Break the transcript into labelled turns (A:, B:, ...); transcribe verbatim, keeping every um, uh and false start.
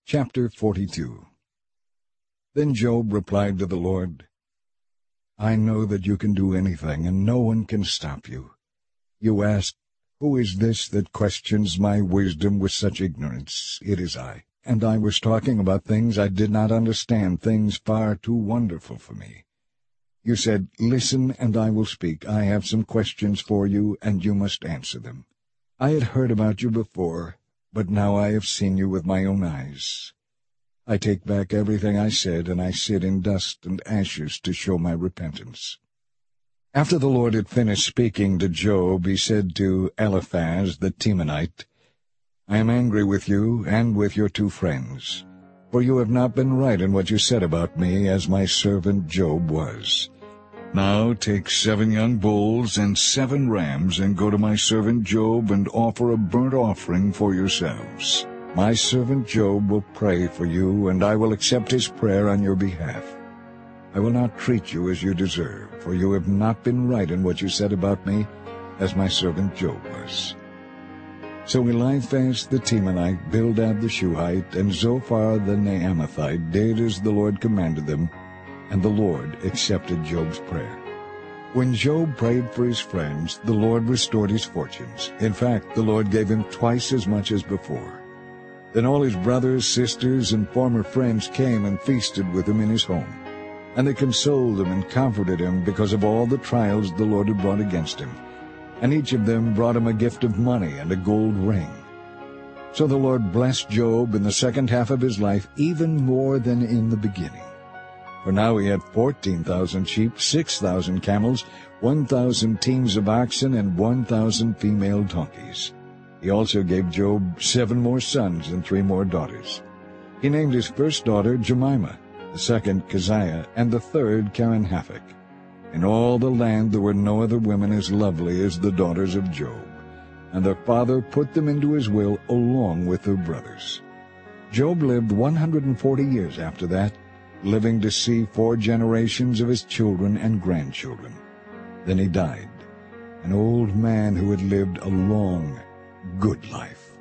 A: Chapter forty-two. Then Job replied to the Lord, I know that you can do anything, and no one can stop you. You ask, Who is this that questions my wisdom with such ignorance? It is I. And I was talking about things I did not understand, things far too wonderful for me. You said, Listen, and I will speak. I have some questions for you, and you must answer them. I had heard about you before, but now I have seen you with my own eyes. I take back everything I said, and I sit in dust and ashes to show my repentance. After the Lord had finished speaking to Job, he said to Eliphaz the Temanite, I am angry with you and with your two friends, for you have not been right in what you said about me, as my servant Job was. Now take seven young bulls and seven rams, and go to my servant Job, and offer a burnt offering for yourselves. My servant Job will pray for you, and I will accept his prayer on your behalf. I will not treat you as you deserve, for you have not been right in what you said about me, as my servant Job was. So Eliphaz the Temanite, Bildad the Shuhite, and Zophar the Naamathite did as the Lord commanded them, and the Lord accepted Job's prayer. When Job prayed for his friends, the Lord restored his fortunes. In fact, the Lord gave him twice as much as before. Then all his brothers, sisters, and former friends came and feasted with him in his home. And they consoled him and comforted him because of all the trials the Lord had brought against him. And each of them brought him a gift of money and a gold ring. So the Lord blessed Job in the second half of his life even more than in the beginning. For now he had fourteen thousand sheep, six thousand camels, one thousand teams of oxen, and one thousand female donkeys. He also gave Job seven more sons and three more daughters. He named his first daughter Jemimah, the second Keziah, and the third Karen-Happuch. In all the land there were no other women as lovely as the daughters of Job, and their father put them into his will along with their brothers. Job lived one hundred and forty years after that, living to see four generations of his children and grandchildren. Then he died, an old man who had lived a long, good life.